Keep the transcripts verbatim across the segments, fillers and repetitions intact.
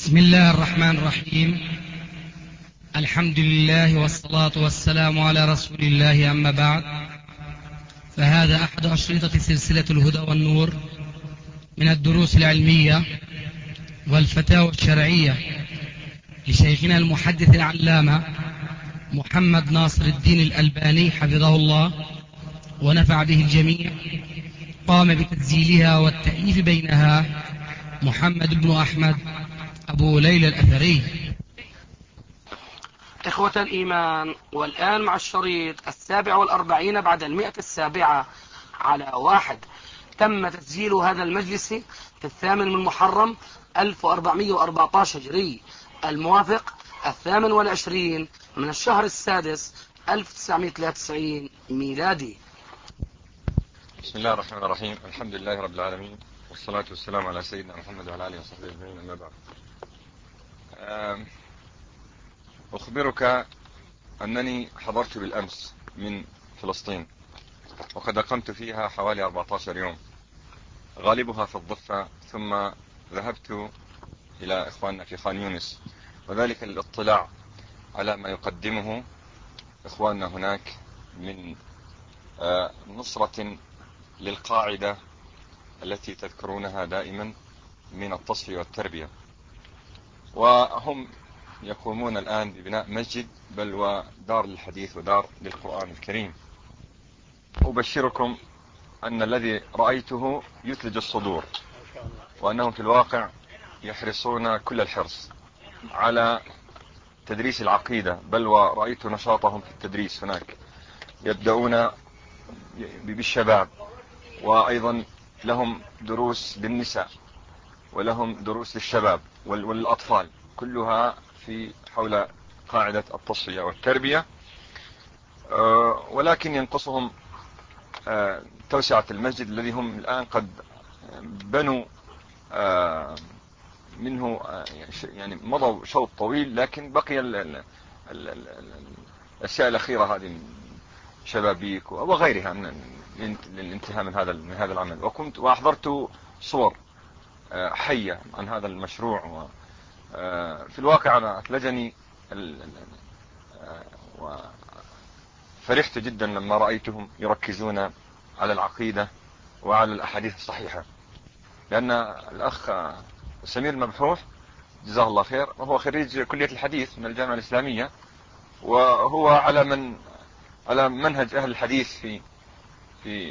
بسم الله الرحمن الرحيم. الحمد لله والصلاة والسلام على رسول الله، أما بعد، فهذا أحد أشرطة سلسلة الهدى والنور من الدروس العلمية والفتاوى الشرعية لشيخنا المحدث العلامة محمد ناصر الدين الألباني حفظه الله ونفع به الجميع. قام بتسجيلها والتأليف بينها محمد بن أحمد أبو ليلى الأثري. إخوة الإيمان، والآن مع الشريط السابع والأربعين بعد المئة السابعة على واحد. تم تسجيل هذا المجلس في الثامن من محرم ألف وأربعمئة وأربعة عشر هجري، الموافق الثامن والعشرين من الشهر السادس ألف وتسعمئة وثلاثة وتسعين ميلادي. بسم الله الرحمن الرحيم. الحمد لله رب العالمين، والصلاة والسلام على سيدنا محمد وعلى آله وصحبه أجمعين، أما بعد. أخبرك أنني حضرت بالأمس من فلسطين، وقد أقمت فيها حوالي أربعة عشر يوم، غالبها في الضفة، ثم ذهبت إلى إخواننا في خان يونس، وذلك للاطلاع على ما يقدمه إخواننا هناك من نصرة للقاعدة التي تذكرونها دائما من التصفية والتربية. وهم يقومون الآن ببناء مسجد، بل ودار للحديث ودار للقرآن الكريم. أبشركم أن الذي رأيته يثلج الصدور، وأنهم في الواقع يحرصون كل الحرص على تدريس العقيدة، بل ورأيت نشاطهم في التدريس هناك. يبدأون بالشباب، وأيضا لهم دروس للنساء، ولهم دروس للشباب والأطفال، كلها في حول قاعدة التصفية والتربية. ولكن ينقصهم توسعة المسجد الذي هم الآن قد بنوا منه، يعني مضوا شوط طويل، لكن بقي الأشياء الأخيرة هذه، شبابيك وغيرها للانتهاء من هذا من هذا العمل. وكنت وأحضرت صور حية عن هذا المشروع، وفي الواقع أنا أثلجني وفرحت جدا لما رأيتهم يركزون على العقيدة وعلى الأحاديث الصحيحة، لأن الأخ سمير مبحوح جزاه الله خير وهو خريج كلية الحديث من الجامعة الإسلامية، وهو على من على منهج أهل الحديث في في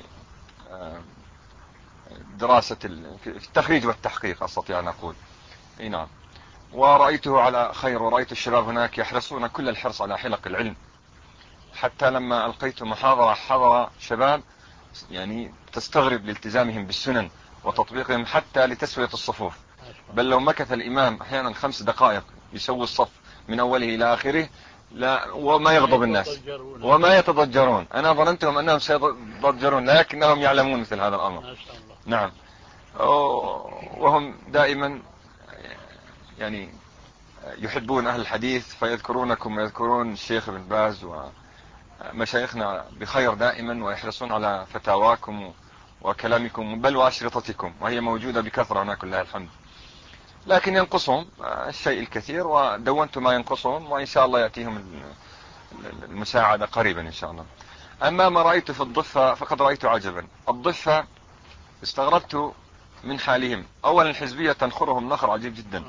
دراسة في التخريج والتحقيق، أستطيع أن أقول. اي نعم. ورأيته على خير، ورأيت الشباب هناك يحرصون كل الحرص على حلق العلم، حتى لما ألقيت محاضرة حضر شباب يعني تستغرب لالتزامهم بالسنن وتطبيقهم حتى لتسوية الصفوف، بل لو مكث الإمام أحيانا خمس دقائق يسوي الصف من أوله إلى آخره لا وما يغضب الناس وما يتضجرون. أنا ظننتهم أنهم سيتضجرون، لكنهم يعلمون مثل هذا الأمر. نعم. وهم دائما يعني يحبون أهل الحديث، فيذكرونكم ويذكرون الشيخ ابن باز ومشايخنا بخير دائما، ويحرصون على فتاواكم وكلامكم، بل وأشرطتكم، وهي موجودة بكثرة هناك لله الحمد. لكن ينقصهم الشيء الكثير، ودونت ما ينقصهم، وإن شاء الله يأتيهم المساعدة قريبا إن شاء الله. أما ما رأيت في الضفة فقد رأيت عجبا. الضفة استغربت من حالهم. أولا الحزبية تنخرهم نخر عجيب جدا،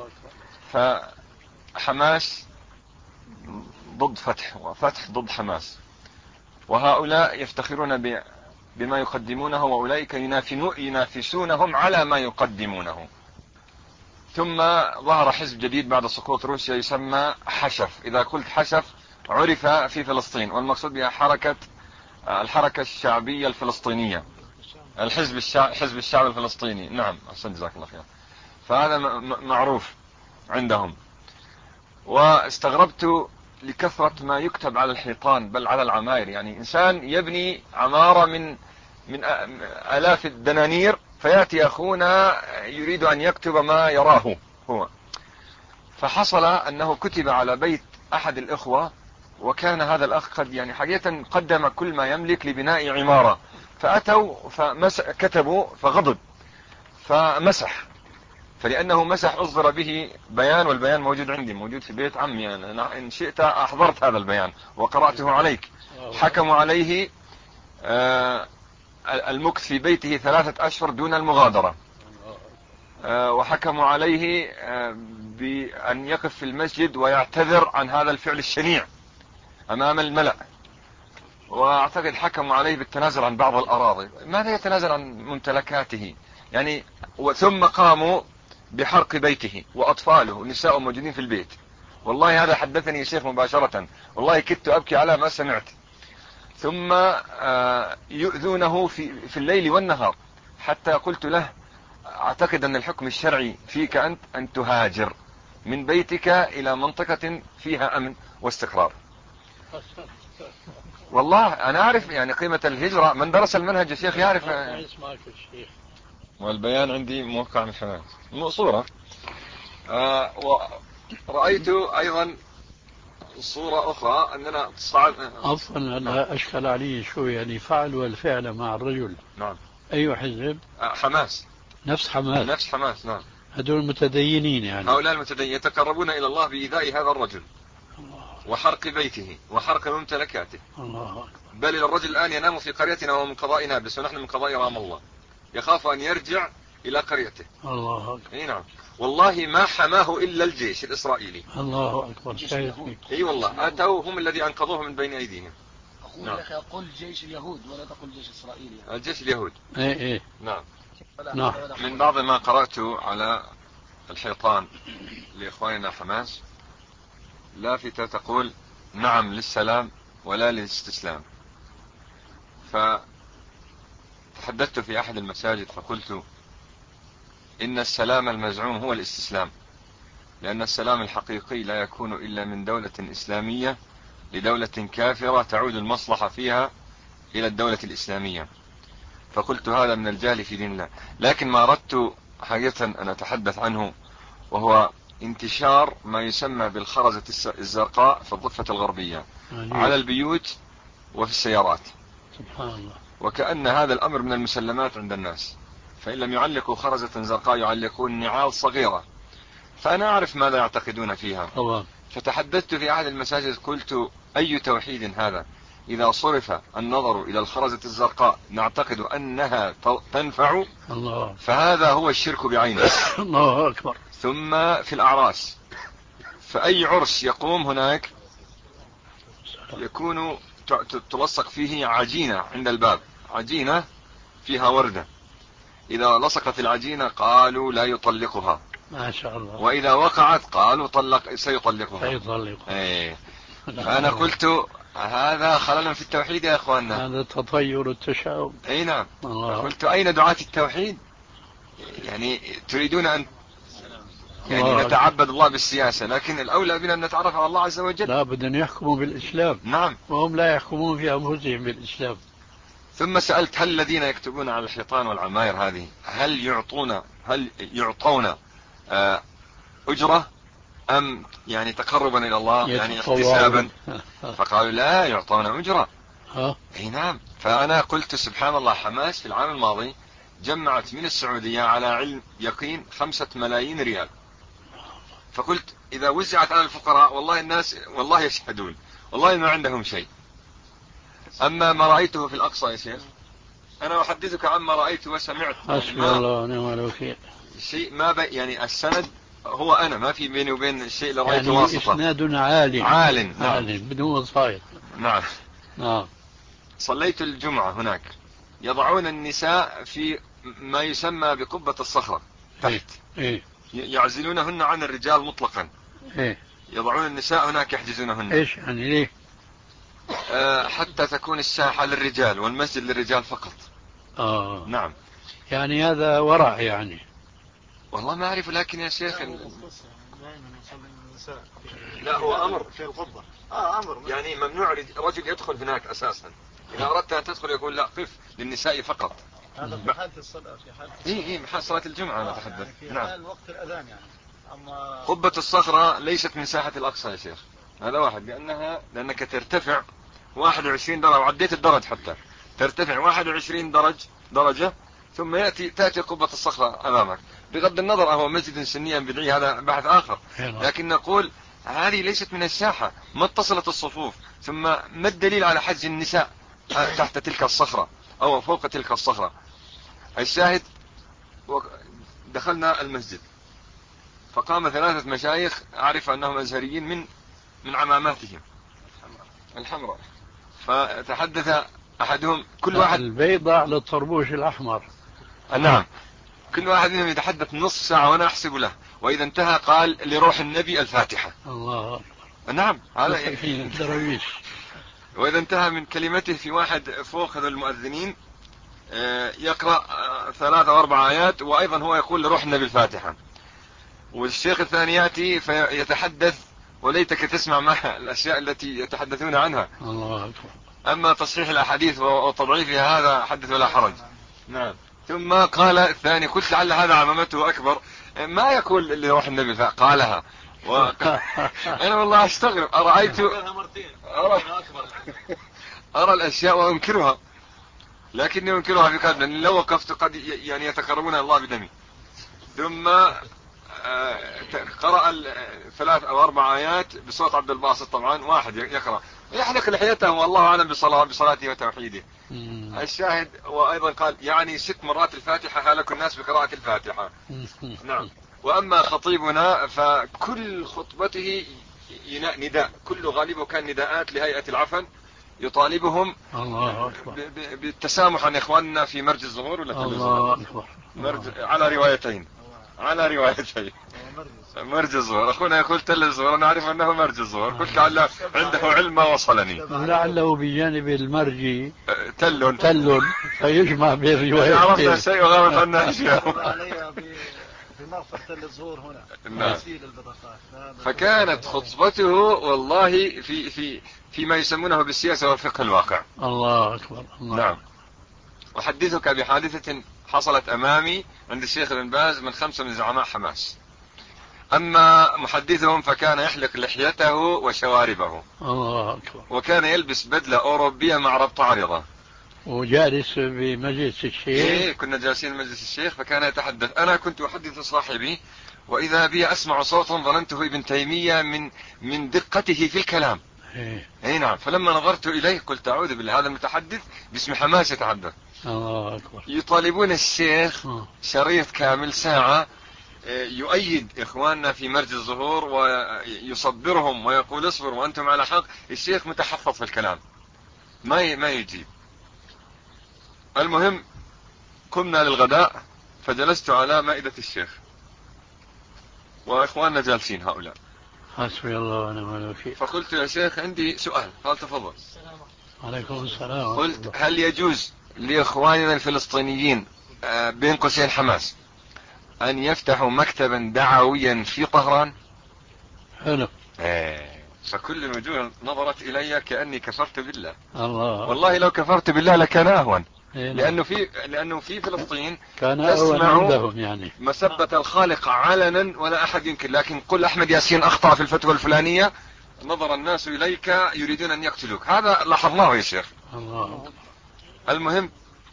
فحماس ضد فتح وفتح ضد حماس، وهؤلاء يفتخرون بما يقدمونه، وأولئك ينافسونهم على ما يقدمونه. ثم ظهر حزب جديد بعد سقوط روسيا يسمى حشف. إذا قلت حشف عرف في فلسطين، والمقصود بها حركة الحركة الشعبية الفلسطينية، الحزب الشعب حزب الشعب الفلسطيني. نعم، أحسن، جزاك الله خير. فهذا معروف عندهم. واستغربت لكثرة ما يكتب على الحيطان، بل على العماير. يعني إنسان يبني عمارة من من آلاف الدنانير، فيأتي أخونا يريد أن يكتب ما يراه هو. فحصل أنه كتب على بيت أحد الإخوة، وكان هذا الأخ قد يعني حقيقة قدم كل ما يملك لبناء عمارة، فأتوا فكتبوا فغضب فمسح فلأنه مسح أصدر به بيان، والبيان موجود عندي، موجود في بيت عمي أنا، إن شئت أحضرت هذا البيان وقرأته عليك. حكموا عليه المكث في بيته ثلاثة أشهر دون المغادرة، وحكموا عليه بأن يقف في المسجد ويعتذر عن هذا الفعل الشنيع أمام الملأ، وأعتقد حكموا عليه بالتنازل عن بعض الأراضي. ماذا يتنازل عن ممتلكاته يعني؟ ثم قاموا بحرق بيته وأطفاله ونساء موجودين في البيت. والله هذا حدثني الشيخ مباشرة، والله كدت أبكي على ما سمعت. ثم يؤذونه في, في الليل والنهار، حتى قلت له أعتقد أن الحكم الشرعي فيك أنت أن تهاجر من بيتك إلى منطقة فيها أمن واستقرار. والله أنا أعرف يعني قيمة الهجرة، من درس المنهج يا شيخ يعرف. والبيان عندي موقع من حماس صورة. آه ورأيت أيضا صورة أخرى أننا صعد. عفوا هلا أشكل علي شو يعني فعلوا الفعل مع الرجل. نعم. أي حزب؟ آه حماس. نفس حماس. نفس حماس نعم. هذول متدينين يعني. هؤلاء المتدينين يتقربون إلى الله بإيذاء هذا الرجل وحرق بيته وحرق ممتلكاته. الله. بل الرجل الآن ينام في قريتنا وهو من قضاء نابلس ونحن من قضاء رام الله، يخاف أن يرجع إلى قريته. الله أكبر. اي نعم والله ما حماه إلا الجيش الإسرائيلي. الله أكبر. اي والله أتوا هم الذي أنقذوه من بين أيديهم. أقول نعم. لك قل جيش اليهود ولا تقل جيش إسرائيلي. الجيش اليهود. ايه ايه نعم. نعم. من بعض ما قرأت على الحيطان لإخواننا حماس لافتة تقول نعم للسلام ولا للاستسلام. فتحدثت في أحد المساجد فقلت إن السلام المزعوم هو الاستسلام، لأن السلام الحقيقي لا يكون إلا من دولة إسلامية لدولة كافرة تعود المصلحة فيها إلى الدولة الإسلامية. فقلت هذا من الجهل في دين الله. لكن ما أردت حقيقة أن أتحدث عنه وهو انتشار ما يسمى بالخرزة الزرقاء في الضفة الغربية على البيوت وفي السيارات. سبحان الله. وكأن هذا الأمر من المسلمات عند الناس، فإن لم يعلقوا خرزة زرقاء يعلقون نعال صغيرة، فأنا أعرف ماذا يعتقدون فيها. طبعا. فتحدثت في أحد المساجد قلت أي توحيد هذا إذا صرف النظر إلى الخرزة الزرقاء نعتقد أنها تنفع. الله. فهذا هو الشرك بعينه. الله أكبر. ثم في الأعراس، فأي عرس يقوم هناك يكون تلصق فيه عجينة عند الباب، عجينة فيها وردة، إذا لصقت العجينة قالوا لا يطلقها ما شاء الله، وإذا وقعت قالوا طلق سيطلقها. سيطلقها. ايه. فأنا قلت هذا خلل في التوحيد يا اخواننا، هذا تطير التشاؤم. اي نعم. الله. قلت اين دعاة التوحيد؟ يعني تريدون ان يعني الله نتعبد الله بالسياسة، لكن الاولى بنا ان نتعرف على الله عز وجل. لا بد ان يحكموا بالاسلام. نعم. وهم لا يحكمون في انفسهم بالاسلام. ثم سألت هل الذين يكتبون على الحيطان والعماير هذه هل يعطون هل يعطون آه اجرة ام يعني تقربا الى الله يعني احتسابا؟ فقالوا لا يعطون اجرة. ها؟ اي نعم. فانا قلت سبحان الله، حماس في العام الماضي جمعت من السعودية على علم يقين خمسة ملايين ريال، فقلت اذا وزعت على الفقراء والله الناس والله يشهدون والله ما عندهم شيء. اما ما رأيته في الاقصى يا شيخ، انا احدثك عما رأيت وسمعت. حسبي الله ونعم الوكيل. شيء ما ب... يعني السند هو انا ما في بيني وبين الشيء اللي رأيته يعني واسطة. اسناد عال عال. نعم. عال بدون وسائط. نعم. نعم. صليت الجمعة هناك، يضعون النساء في ما يسمى بقبة الصخرة تحت. إيه؟ يعزلونهن عن الرجال مطلقا. إيه؟ يضعون النساء هناك يحجزونهن. ايش يعني ليه؟ آه حتى تكون الساحة للرجال والمسجد للرجال فقط. اه نعم. يعني هذا ورع يعني. والله ما أعرف، لكن يا شيخ لا هو أمر في القبة. اه امر يعني ممنوع رجل يدخل هناك أساسا، إذا أردت أن تدخل يقول لا قف للنساء فقط. هذا في حالة الصلاة، في حالة إيه إيه محل صلاة الجمعة أنا أتحدث. يعني في نعم. حال وقت الأذان يعني. أما قبة الصخرة ليست من ساحة الأقصى يا شيخ، هذا واحد، لأنها لأنك ترتفع واحد وعشرين درجة، وعديت الدرج حتى ترتفع واحد وعشرين درج درجة ثم يأتي تأتي قبة الصخرة أمامك. بغض النظر هو مسجد سني ام بدعي هذا بحث اخر، لكن نقول هذه ليست من الساحة، ما اتصلت الصفوف، ثم ما الدليل على حج النساء تحت تلك الصخرة او فوق تلك الصخرة؟ الشاهد دخلنا المسجد فقام ثلاثة مشايخ اعرف انهم ازهريين من من عماماتهم الحمراء، فتحدث احدهم كل واحد البيضة على الطربوش الاحمر. نعم، كل واحد منهم يتحدث نصف ساعة وانا احسب له، واذا انتهى قال لروح النبي الفاتحة. الله. نعم هذا الدراويش. واذا انتهى من كلمته في واحد فوق هذا المؤذنين يقرأ ثلاثة او اربع ايات وايضا هو يقول لروح النبي الفاتحة، والشيخ الثاني يأتي فيتحدث وليتك تسمع ما الاشياء التي يتحدثون عنها. الله أكبر. اما تصحيح الاحاديث وتضعيفها هذا حدث ولا حرج. نعم. ثم قال الثاني قلت لعل هذا عمامته اكبر، ما يقول اللي روح النبي قالها و... انا والله استغرب، ارايت ارى, أرى الاشياء وانكرها، لكني انكرها في قلبي لان لو وقفت قد يعني يتقربون الله بدمي. ثم قرأ ثلاث او اربع ايات بصوت عبد الباسط، طبعا واحد يقرأ يحلق لحيته والله اعلم بصلاة بصلاته وتوحيده. الشاهد وايضا قال يعني ست مرات الفاتحة هلك الناس بقراءة الفاتحة. نعم. واما خطيبنا فكل خطبته نداء، كل غالبه كان نداءات لهيئة العفن يطالبهم الله بالتسامح عن اخواننا في مرج الظهور ولا الله أكبر. مرج على روايتين على روايتين مرج الظهور. اخونا يقول تل الظهور، انا اعرف انه مرج الظهور، قلت لعل عنده علم ما وصلني، لعله بجانب المرج تل تل فيجمع بين الروايتين. عرفنا شيء وغابت عنا اشياء. بمرفق تل الظهور هنا. نعم. فكانت خطبته والله في في فيما يسمونه بالسياسة والفقه الواقع. الله أكبر. الله. نعم. أحدثك بحادثة حصلت أمامي عند الشيخ ابن باز من خمسة من زعماء حماس. أما محدثهم فكان يحلق لحيته وشواربه. الله أكبر. وكان يلبس بدلة أوروبية مع ربط عريضة. وجالس بمجلس الشيخ. إيه كنا جالسين مجلس الشيخ، فكان يتحدث، أنا كنت أحدث صاحبي وإذا بي أسمع صوتا ظننته ابن تيمية من من دقته في الكلام. إيه. اي نعم. فلما نظرت اليه قلت اعوذ بالله، هذا المتحدث باسم حماس يتحدث. الله اكبر. يطالبون الشيخ شريط كامل ساعة يؤيد اخواننا في مرج الظهور ويصبرهم ويقول اصبروا وانتم على حق. الشيخ متحفظ في الكلام ما ما يجيب. المهم قمنا للغداء فجلست على مائدة الشيخ واخواننا جالسين هؤلاء. حسبي الله ونعم الوكيل. فقلت يا شيخ عندي سؤال. قال تفضل. عليكم السلام. قلت هل يجوز لإخواننا الفلسطينيين بين قوسين حماس أن يفتحوا مكتبا دعويا في طهران؟ حلو. ايه. فكل الوجوه نظرت إلي كأني كفرت بالله. الله. والله لو كفرت بالله لكان أهون. إيه. لأنه في لأنه في فلسطين كان أهون عندهم يعني مسبة الخالق علنا ولا أحد ينكر، لكن قل أحمد ياسين أخطأ في الفتوى الفلانية نظر الناس إليك يريدون أن يقتلوك. هذا لاحظناه يا شيخ. الله. المهم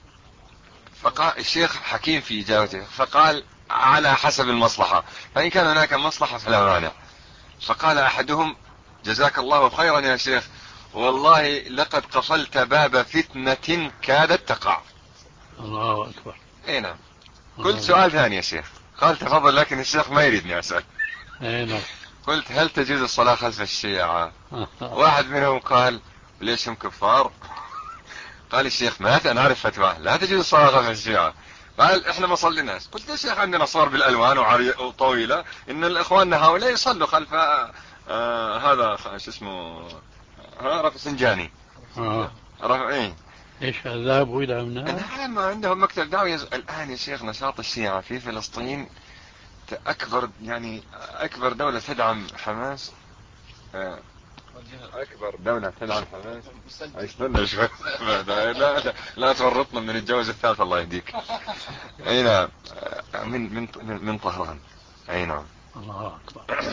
فقال الشيخ حكيم في إجابته فقال على حسب المصلحة، فإن كان هناك مصلحة فلا مانع. فقال أحدهم جزاك الله خيرا يا شيخ، والله لقد قفلت باب فتنة كادت تقع. الله أكبر. اي نعم. قلت سؤال ثاني يا شيخ. قال تفضل، لكن الشيخ ما يريدني أسأل. اي نعم. قلت هل تجوز الصلاة خلف الشيعة؟ واحد منهم قال ليش هم كفار؟ قال الشيخ ما أنا أعرف فتواه لا تجوز الصلاة خلف الشيعة. قال احنا ما صليناش. قلت يا شيخ عندنا صور بالألوان وطويلة ان الاخوان هؤلاء يصلوا خلف آه هذا شو اسمه ها رفسنجاني. اه رفع ايه ايش ذهبوا الى هناك؟ نعم عندهم مكتب دعوي. الان يا شيخ نشاط الشيعة في فلسطين اكبر يعني اكبر دولة تدعم حماس، اكبر دولة تدعم حماس. استنى شوي لا لا لا تورطنا من الجوز الثالث الله يهديك. اي نعم من من من طهران. اي نعم. الله اكبر.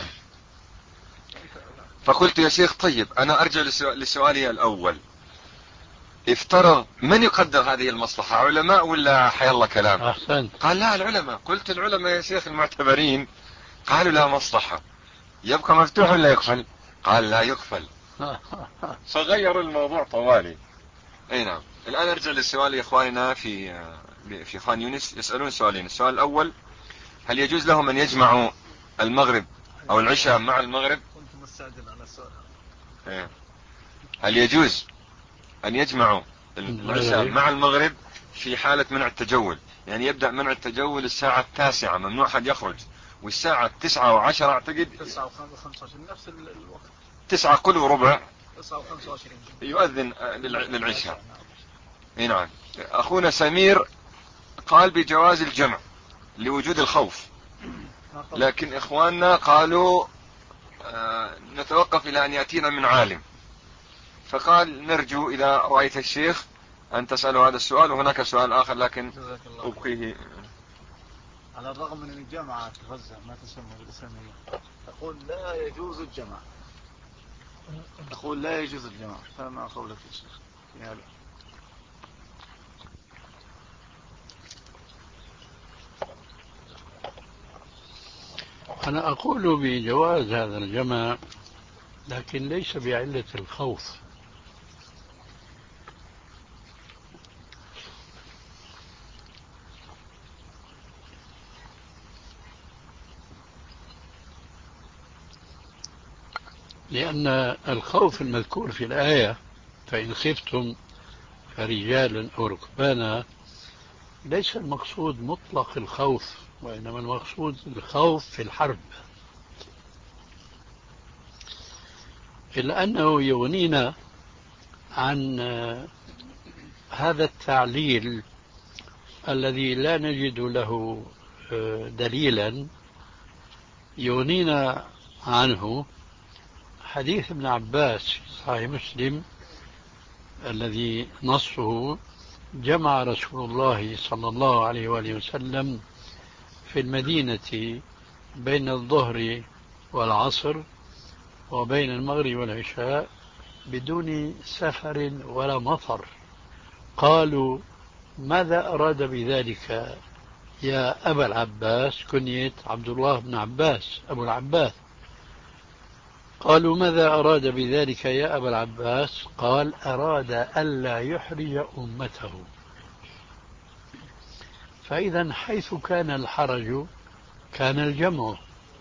فقلت يا شيخ طيب انا ارجع لسؤالي الاول، افترض من يقدر هذه المصلحة، علماء ولا حي الله كلام؟ أحسنت. قال لا العلماء. قلت العلماء يا شيخ المعتبرين. قالوا لا مصلحة، يبقى مفتوح ولا يقفل؟ قال لا يقفل. فغيروا الموضوع طوالي. اي نعم. الان ارجع للسؤال يا اخواننا في في خان يونس، يسألون سؤالين. السؤال الاول: هل يجوز لهم ان يجمعوا المغرب او العشاء مع المغرب؟ كنت مستعجل على السؤال. إيه. هل يجوز ان يجمعوا العشاء مع المغرب في حالة منع التجول؟ يعني يبدأ منع التجول الساعة التاسعة، ممنوع حد يخرج، والساعة تسعة وعشرة اعتقد تسعة وخمسة وعشرين نفس الوقت. تسعة كل وربع تسعة وخمسة وعشرين يؤذن للعشاء. اي نعم. اخونا سمير قال بجواز الجمع لوجود الخوف، لكن اخواننا قالوا آه نتوقف الى ان يأتينا من عالم، فقال نرجو اذا رأيت الشيخ ان تسأله هذا السؤال. وهناك سؤال اخر لكن ابقيه. على الرغم من ان الجامعة في غزة ما تسمى بالإسلامية تقول لا يجوز الجمع، تقول لا يجوز الجمع، فما قولك يا شيخ في هذا؟ أنا أقول بجواز هذا الجمع، لكن ليس بعلة الخوف. لأن الخوف المذكور في الآية فإن خفتم فرجالا أو ركبانا ليس المقصود مطلق الخوف، وإنما المقصود الخوف في الحرب. إلا أنه يغنينا عن هذا التعليل الذي لا نجد له دليلا، يغنينا عنه حديث ابن عباس في صحيح مسلم الذي نصه: جمع رسول الله صلى الله عليه وآله وسلم في المدينة بين الظهر والعصر وبين المغرب والعشاء بدون سفر ولا مطر. قالوا: ماذا أراد بذلك يا أبا العباس؟ كنية عبد الله بن عباس أبو العباس. قالوا: ماذا أراد بذلك يا أبا العباس؟ قال: أراد ألا يحرج أمته. فإذا حيث كان الحرج كان الجمع،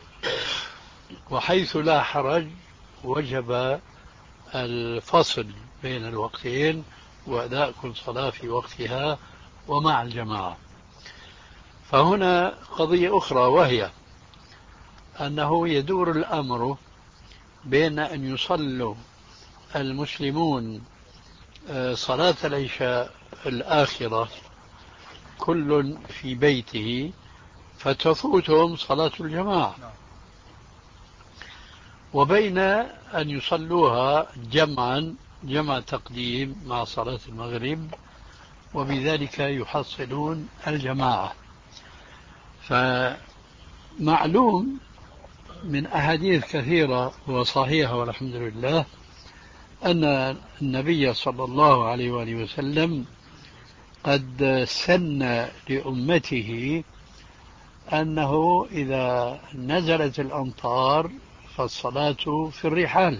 وحيث لا حرج وجب الفصل بين الوقتين وأداء كل صلاة في وقتها ومع الجماعة. فهنا قضية أخرى، وهي أنه يدور الأمر بين أن يصلوا المسلمون صلاة العشاء الآخرة كل في بيته فتفوتهم صلاة الجماعة، وبين أن يصلوها جمعا جمع تقديم مع صلاة المغرب وبذلك يحصلون الجماعة. فمعلوم من أحاديث كثيرة وصحيحة والحمد لله أن النبي صلى الله عليه وآله وسلم قد سن لأمته أنه إذا نزلت الأمطار فالصلاة في الرحال،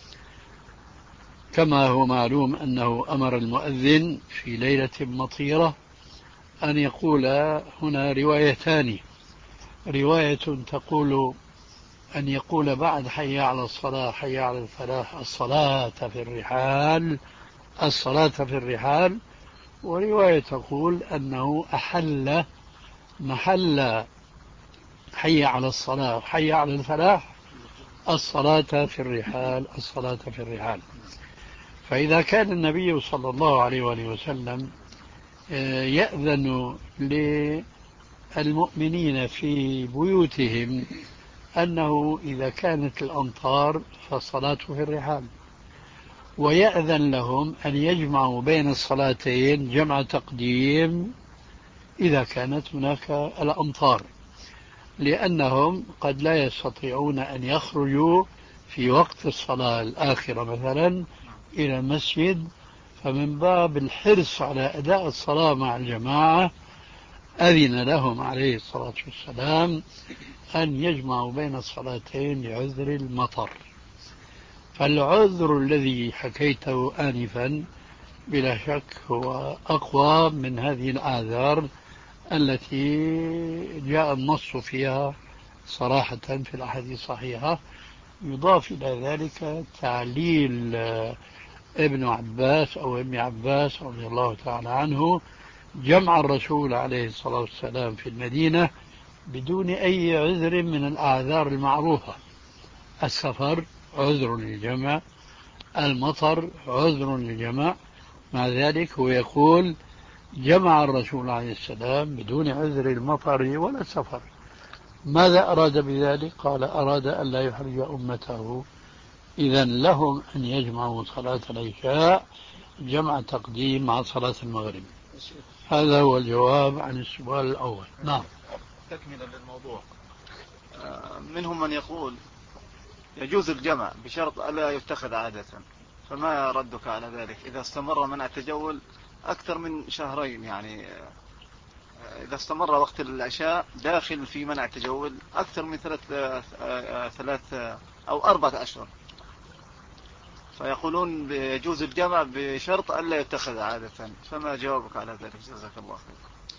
كما هو معلوم أنه أمر المؤذن في ليلة مطيرة أن يقول، هنا روايتان: رواية تقول أن يقول بعد حي على الصلاة حي على الفلاح الصلاة في الرحال الصلاة في الرحال، ورواية تقول أنه أحل محل حي على الصلاة حي على الفلاح الصلاة في الرحال الصلاة في الرحال. فإذا كان النبي صلى الله عليه وآله وسلم يأذن للمؤمنين في بيوتهم أنه إذا كانت الأمطار فالصلاة في الرحال، ويأذن لهم أن يجمعوا بين الصلاتين جمع تقديم إذا كانت هناك الأمطار، لأنهم قد لا يستطيعون أن يخرجوا في وقت الصلاة الآخرة مثلا إلى المسجد، فمن باب الحرص على أداء الصلاة مع الجماعة أذن لهم عليه الصلاة والسلام أن يجمعوا بين الصلاتين لعذر المطر. فالعذر الذي حكيته آنفا بلا شك هو أقوى من هذه الأعذار التي جاء النص فيها صراحة في الأحاديث الصحيحة. يضاف إلى ذلك تعليل ابن عباس أو ابن عباس رضي الله تعالى عنه جمع الرسول عليه الصلاة والسلام في المدينة بدون أي عذر من الأعذار المعروفة. السفر عذر للجمع، المطر عذر للجمع، مع ذلك هو يقول جمع الرسول عليه السلام بدون عذر المطر ولا السفر. ماذا أراد بذلك؟ قال أراد أن لا يحرج أمته، إذا لهم أن يجمعوا صلاة العشاء جمع تقديم مع صلاة المغرب. هذا هو الجواب عن السؤال الأول. نعم. تكملة للموضوع، منهم من يقول يجوز الجمع بشرط ألا يتخذ عادة، فما ردك على ذلك إذا استمر منع التجول أكثر من شهرين؟ يعني إذا استمر وقت العشاء داخل في منع التجول أكثر من ثلاث ثلاث أو أربعة أشهر، فيقولون يجوز الجمع بشرط ألا يتخذ عادة، فما جوابك على ذلك؟ جزاك الله خير.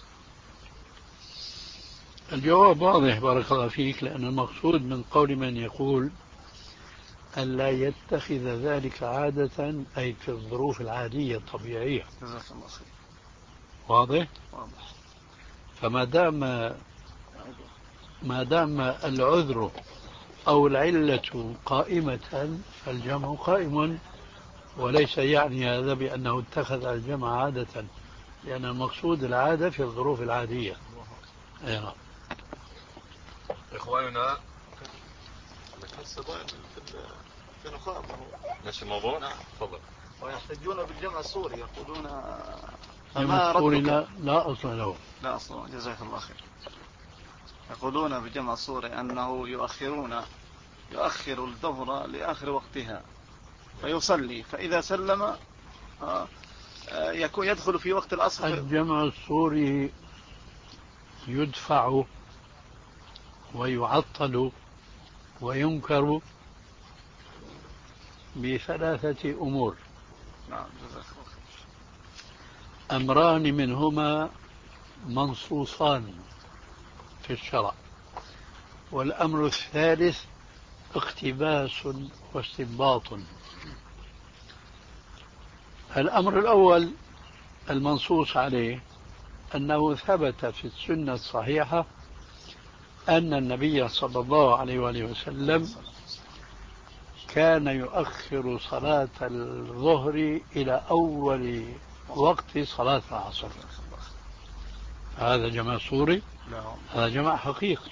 الجواب واضح بارك الله فيك، لأن المقصود من قول من يقول أن لا يتخذ ذلك عادة أي في الظروف العادية الطبيعية. جزاك الله خير. واضح؟ واضح. فما دام ما دام العذر أو العلة قائمة فالجمع قائم، وليس يعني هذا بأنه اتخذ الجمع عادة، لأن المقصود العادة في الظروف العادية. أيها إخواننا في نخاع نفس الموضوع. نعم. تفضل. ويحتجون بالجمع السوري، يقولون فما السوري لا, لا أصل له. لا أصل. جزاك الله خير. يقولون بالجمع السوري أنه يؤخرون يؤخر الظهر لآخر وقتها فيصلي، فإذا سلم يكون يدخل في وقت العصر. الجمع السوري يدفع ويعطل وينكر بثلاثة أمور. نعم. جزاك الله خير. أمران منهما منصوصان في الشرع، والأمر الثالث اقتباس واستنباط. الأمر الأول المنصوص عليه أنه ثبت في السنة الصحيحة أن النبي صلى الله عليه وآله وسلم كان يؤخر صلاة الظهر إلى أول وقت صلاة العصر. هذا جمع صوري، هذا جمع حقيقي.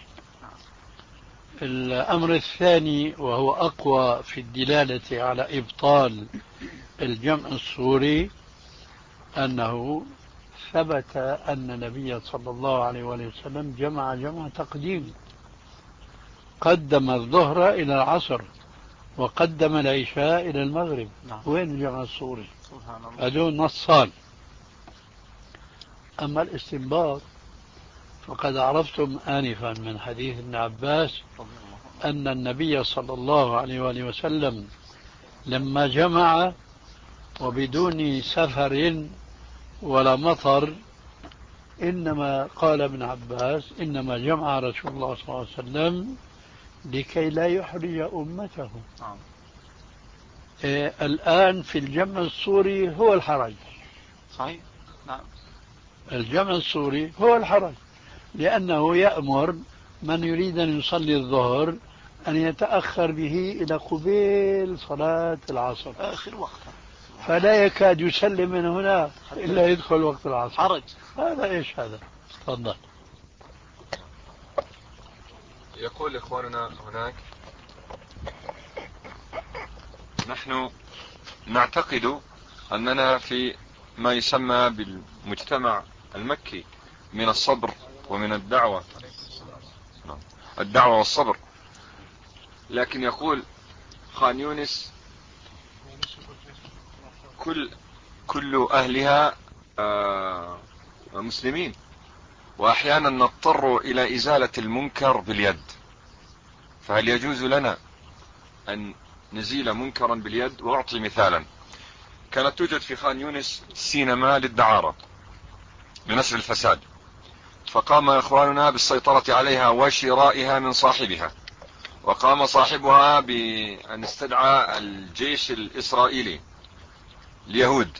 الأمر الثاني وهو أقوى في الدلالة على إبطال الجمع الصوري أنه ثبت أن النبي صلى الله عليه وآله وسلم جمع جمع تقديم، قدم الظهر إلى العصر وقدم العشاء إلى المغرب. نعم. وين الجمع الصوري؟ هذول نصان. أما الاستنباط فقد عرفتم آنفا من حديث ابن عباس أن النبي صلى الله عليه وآله وسلم لما جمع وبدون سفر ولا مطر، إنما قال ابن عباس إنما جمع رسول الله صلى الله عليه وسلم لكي لا يحرج أمته. نعم. إيه الآن في الجمع السوري هو الحرج. صحيح. نعم. الجمع السوري هو الحرج، لأنه يأمر من يريد أن يصلي الظهر أن يتأخر به إلى قبيل صلاة العصر آخر وقت، فلا يكاد يسلم من هنا إلا يدخل وقت العصر. حرج. هذا إيش هذا؟ تفضل. يقول إخواننا هناك نحن نعتقد أننا في ما يسمى بالمجتمع المكي من الصبر ومن الدعوة الدعوة والصبر، لكن يقول خان يونس كل كل أهلها آه، مسلمين، وأحيانا نضطر إلى إزالة المنكر باليد. فهل يجوز لنا أن نزيل منكرا باليد؟ وأعطي مثالا. كانت توجد في خان يونس سينما للدعارة لنشر الفساد، فقام إخواننا بالسيطرة عليها وشرائها من صاحبها، وقام صاحبها بأن استدعى الجيش الإسرائيلي اليهود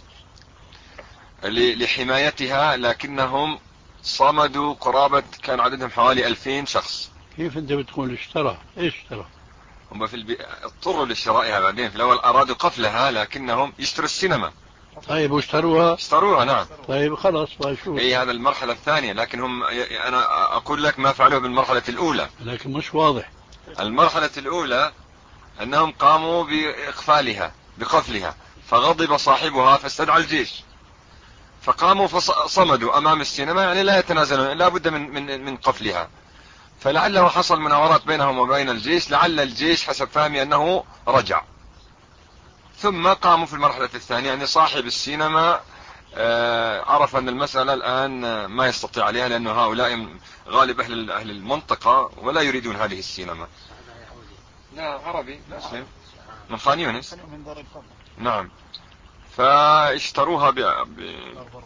لحمايتها، لكنهم صمدوا قرابة، كان عددهم حوالي ألفين شخص. كيف أنت بتقول اشترى؟ إيش اشترى؟ هم في البي... اضطروا لشرائها بعدين. في الأول أرادوا قفلها، لكنهم يشتروا السينما. طيب واشتروها؟ اشتروها نعم. طيب خلاص وشو؟ اي هذا المرحلة الثانية، لكن هم انا اقول لك ما فعلوه بالمرحلة الاولى. لكن مش واضح. المرحلة الاولى انهم قاموا باقفالها بقفلها، فغضب صاحبها فاستدعى الجيش، فقاموا فصمدوا امام السينما، يعني لا يتنازلون، لا بد من من من قفلها. فلعله حصل مناورات بينهم وبين الجيش، لعل الجيش حسب فهمي انه رجع، ثم قاموا في المرحلة الثانية. يعني صاحب السينما عرف أن المسألة الآن ما يستطيع عليها، لأن هؤلاء غالب أهل أهل المنطقة ولا يريدون هذه السينما. لا عربي مسلم من خان يونس. نعم. فاشتروها ب... ب...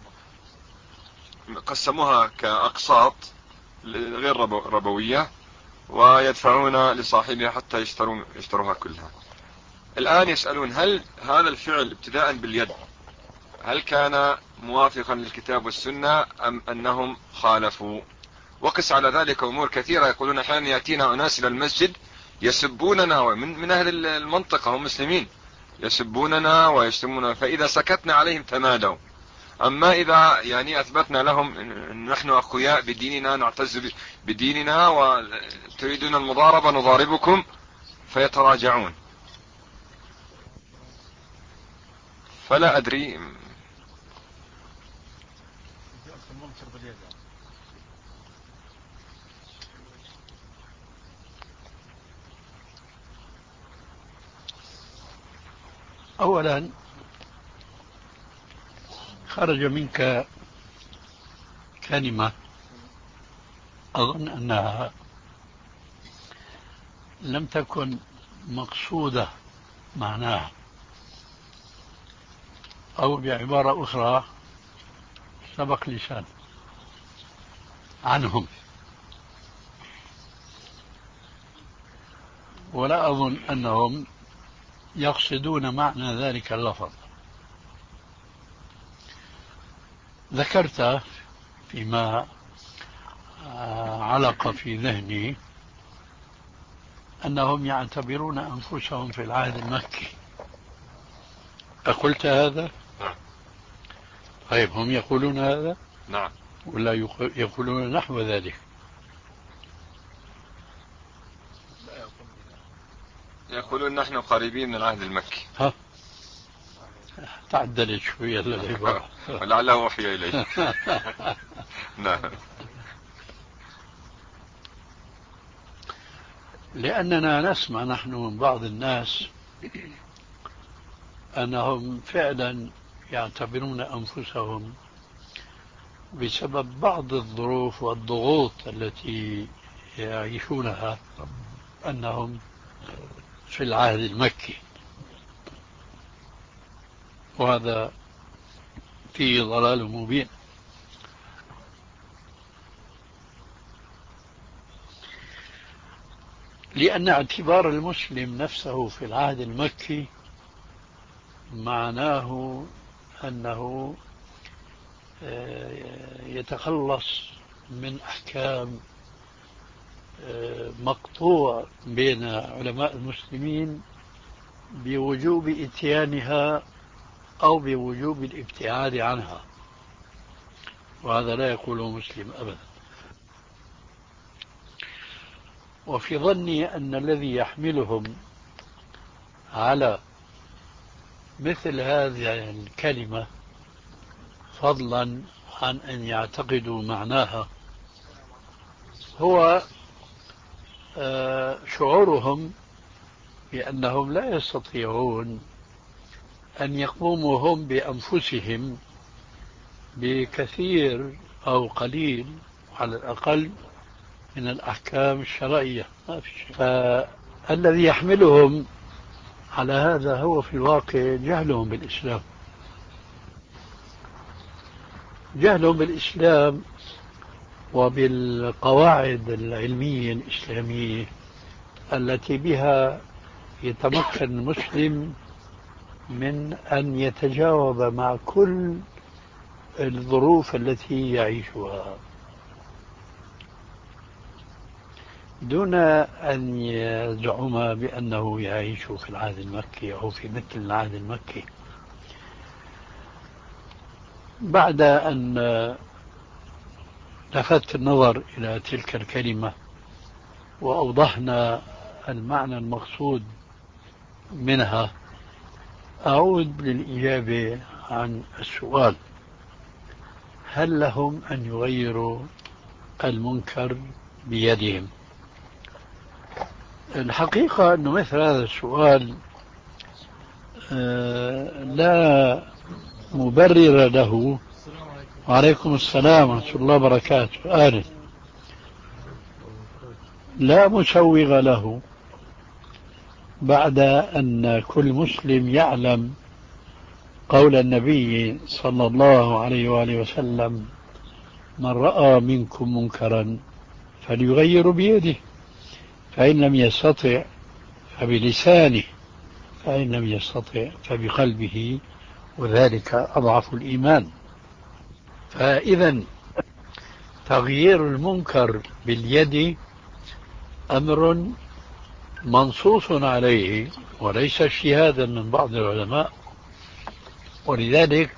قسموها كأقساط غير ربو... ربوية، ويدفعون لصاحبها حتى يشتروا يشتروها كلها. الآن يسألون هل هذا الفعل ابتداء باليد هل كان موافقا للكتاب والسنة أم أنهم خالفوا؟ وقس على ذلك أمور كثيرة. يقولون أحيانا يأتينا أناس إلى المسجد يسبوننا، ومن من أهل المنطقة هم مسلمين، يسبوننا ويشتموننا، فإذا سكتنا عليهم تمادوا. أما إذا يعني أثبتنا لهم أن نحن أخوياء بديننا، نعتز بديننا، وتريدون المضاربة نضاربكم، فيتراجعون. فلا أدري. أولا خرج منك كلمة أظن أنها لم تكن مقصودة معناها، أو بعبارة أخرى سبق لسان عنهم، ولا أظن أنهم يقصدون معنى ذلك اللفظ. ذكرت فيما علق في ذهني أنهم يعتبرون أنفسهم في العهد المكي. أقلت هذا؟ نعم. طيب هم يقولون هذا؟ نعم. ولا يقولون نحو ذلك؟ يقولون نحن قريبين من العهد المكي. ها تعدلت شوية العبارة. ولعله أوحي إليه. نعم. لأننا نسمع نحن من بعض الناس أنهم فعلا يعتبرون أنفسهم بسبب بعض الظروف والضغوط التي يعيشونها أنهم في العهد المكي، وهذا فيه ضلال مبين. لأن اعتبار المسلم نفسه في العهد المكي معناه أنه يتخلص من أحكام مقطوع بين علماء المسلمين بوجوب إتيانها أو بوجوب الابتعاد عنها، وهذا لا يقوله مسلم أبدا. وفي ظني أن الذي يحملهم على مثل هذه الكلمة فضلا عن أن يعتقدوا معناها هو شعورهم بأنهم لا يستطيعون أن يقوموا هم بأنفسهم بكثير أو قليل على الأقل من الأحكام الشرعية، ما في شيء. فالذي يحملهم على هذا هو في الواقع جهلهم بالإسلام، جهلهم بالإسلام وبالقواعد العلمية الإسلامية التي بها يتمكن المسلم من أن يتجاوب مع كل الظروف التي يعيشها دون أن يزعم بأنه يعيش في العهد المكي أو في مثل العهد المكي. بعد أن لفت النظر إلى تلك الكلمة وأوضحنا المعنى المقصود منها، أعود للإجابة عن السؤال: هل لهم أن يغيروا المنكر بيدهم؟ الحقيقة أنه مثل هذا السؤال لا مبرر له. وعليكم السلام ورحمة الله وبركاته. آله لا مسوغ له بعد أن كل مسلم يعلم قول النبي صلى الله عليه وآله وسلم: من رأى منكم منكرا فليغير بيده، فإن لم يستطع فبلسانه، فإن لم يستطع فبقلبه، وذلك أضعف الإيمان. فإذا تغيير المنكر باليد أمر منصوص عليه وليس اجتهادا من بعض العلماء، ولذلك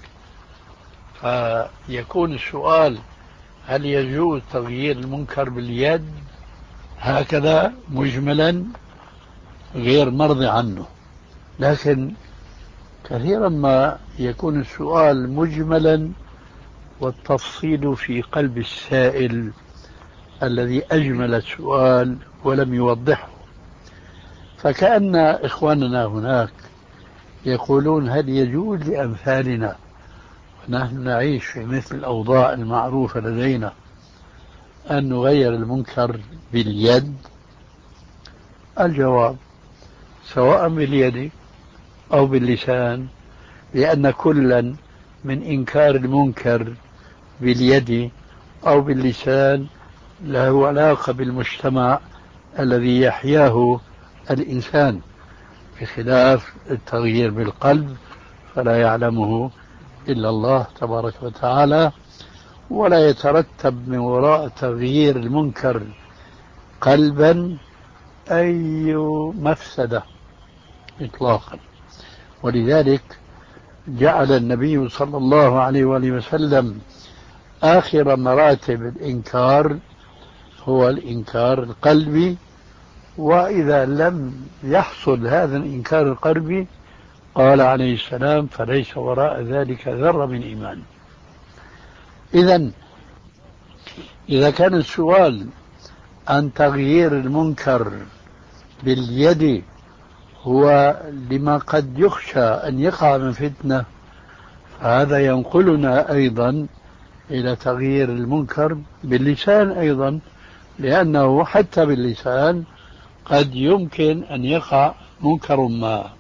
فيكون السؤال: هل يجوز تغيير المنكر باليد هكذا مجملا غير مرضي عنه؟ لكن كثيرا ما يكون السؤال مجملا والتفصيل في قلب السائل الذي أجمل السؤال ولم يوضحه. فكأن إخواننا هناك يقولون: هل يجوز لأمثالنا ونحن نعيش في مثل الأوضاع المعروفة لدينا أن نغير المنكر باليد؟ الجواب: سواء باليد أو باللسان، لأن كلا من إنكار المنكر باليد أو باللسان له علاقة بالمجتمع الذي يحياه الإنسان، بخلاف التغيير بالقلب فلا يعلمه إلا الله تبارك وتعالى، ولا يترتب من وراء تغيير المنكر قلبا أي مفسدة إطلاقا. ولذلك جعل النبي صلى الله عليه وآله وسلم آخر مراتب الإنكار هو الإنكار القلبي، وإذا لم يحصل هذا الإنكار القلبي قال عليه السلام: فليس وراء ذلك ذرة من إيمان. إذن إذا كان السؤال عن تغيير المنكر باليد هو لما قد يخشى أن يقع من فتنة، فهذا ينقلنا أيضا إلى تغيير المنكر باللسان أيضا، لأنه حتى باللسان قد يمكن أن يقع منكر ما.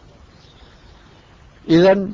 إذن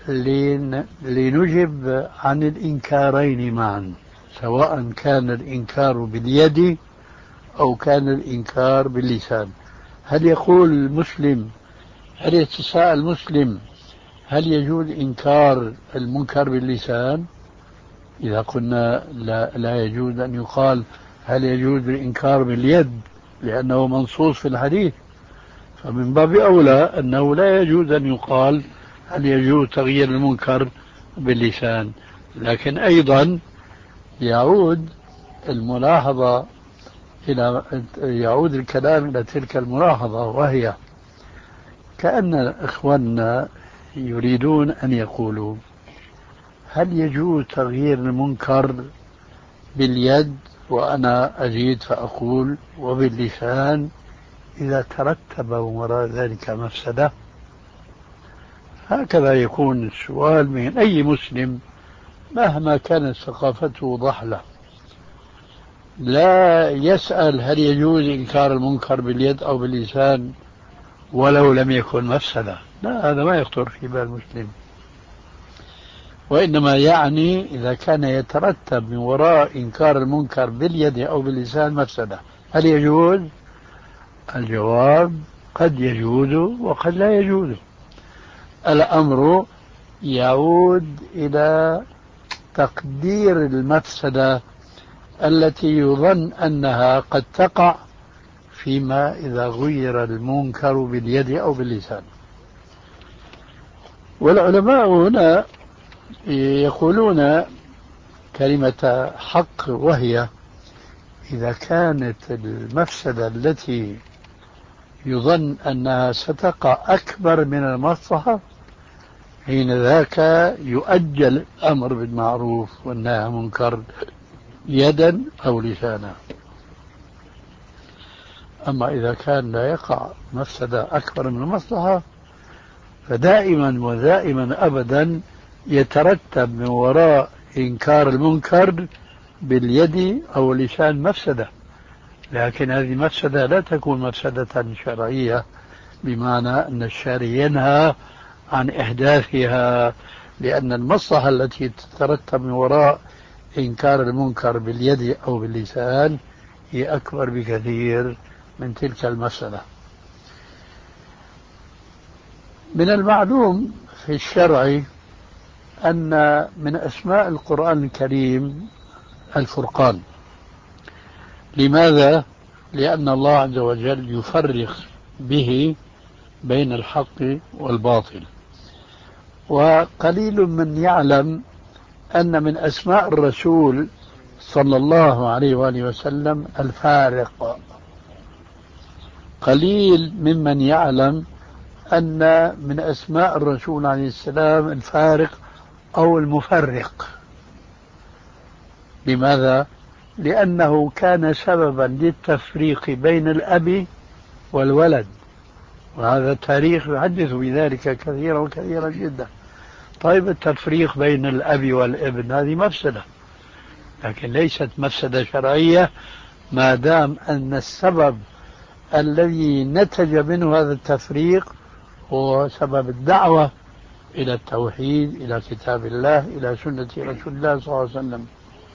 لنجب عن الإنكارين معا، سواء كان الإنكار باليد أو كان الإنكار باللسان. هل يقول المسلم، هل يتساءل المسلم: هل يجوز إنكار المنكر باللسان؟ إذا قلنا لا, لا يجوز أن يقال هل يجوز الإنكار باليد لأنه منصوص في الحديث، فمن باب أولى أنه لا يجوز أن يقال هل يجوز تغيير المنكر باللسان. لكن أيضا يعود الملاحظة إلى يعود الكلام إلى تلك الملاحظة، وهي كأن إخواننا يريدون أن يقولوا: هل يجوز تغيير المنكر باليد؟ وأنا أزيد فأقول: وباللسان إذا ترتب وراء ذلك مفسدة. هكذا يكون السؤال من أي مسلم مهما كانت ثقافته ضحلة. لا يسأل هل يجوز إنكار المنكر باليد أو باللسان ولو لم يكن مفسدة، لا، هذا ما يخطر في بال المسلم. وإنما يعني إذا كان يترتب من وراء إنكار المنكر باليد أو باللسان مفسدة، هل يجوز؟ الجواب قد يجوز وقد لا يجوز. الأمر يعود إلى تقدير المفسدة التي يظن أنها قد تقع فيما إذا غير المنكر باليد أو باللسان. والعلماء هنا يقولون كلمة حق، وهي إذا كانت المفسدة التي يظن أنها ستقع أكبر من المصلحة، حين ذاك يؤجل الأمر بالمعروف والنهي عن المنكر يدا أو لسانا. أما إذا كان لا يقع مفسدة أكبر من المصلحة فدائما ودائما أبدا يترتب من وراء إنكار المنكر باليد أو اللسان مفسدة، لكن هذه مفسدة لا تكون مفسدة شرعية، بمعنى أن الشارع ينهى عن إحداثها، لأن المصلحة التي تترتب من وراء إنكار المنكر باليد أو باللسان هي أكبر بكثير من تلك المسألة. من المعلوم في الشرع أن من أسماء القرآن الكريم الفرقان. لماذا؟ لأن الله عز وجل يفرق به بين الحق والباطل. وقليل من يعلم أن من أسماء الرسول صلى الله عليه وآله وسلم الفارق. قليل ممن يعلم أن من أسماء الرسول عليه السلام الفارق أو المفرق. لماذا؟ لأنه كان سببا للتفريق بين الأب والولد، وهذا التاريخ يحدث بذلك كثيرا وكثيرا جدا. طيب، التفريق بين الأب والابن هذه مفسدة، لكن ليست مفسدة شرعية ما دام أن السبب الذي نتج منه هذا التفريق هو سبب الدعوة إلى التوحيد، إلى كتاب الله، إلى سنة رسول الله صلى الله عليه وسلم.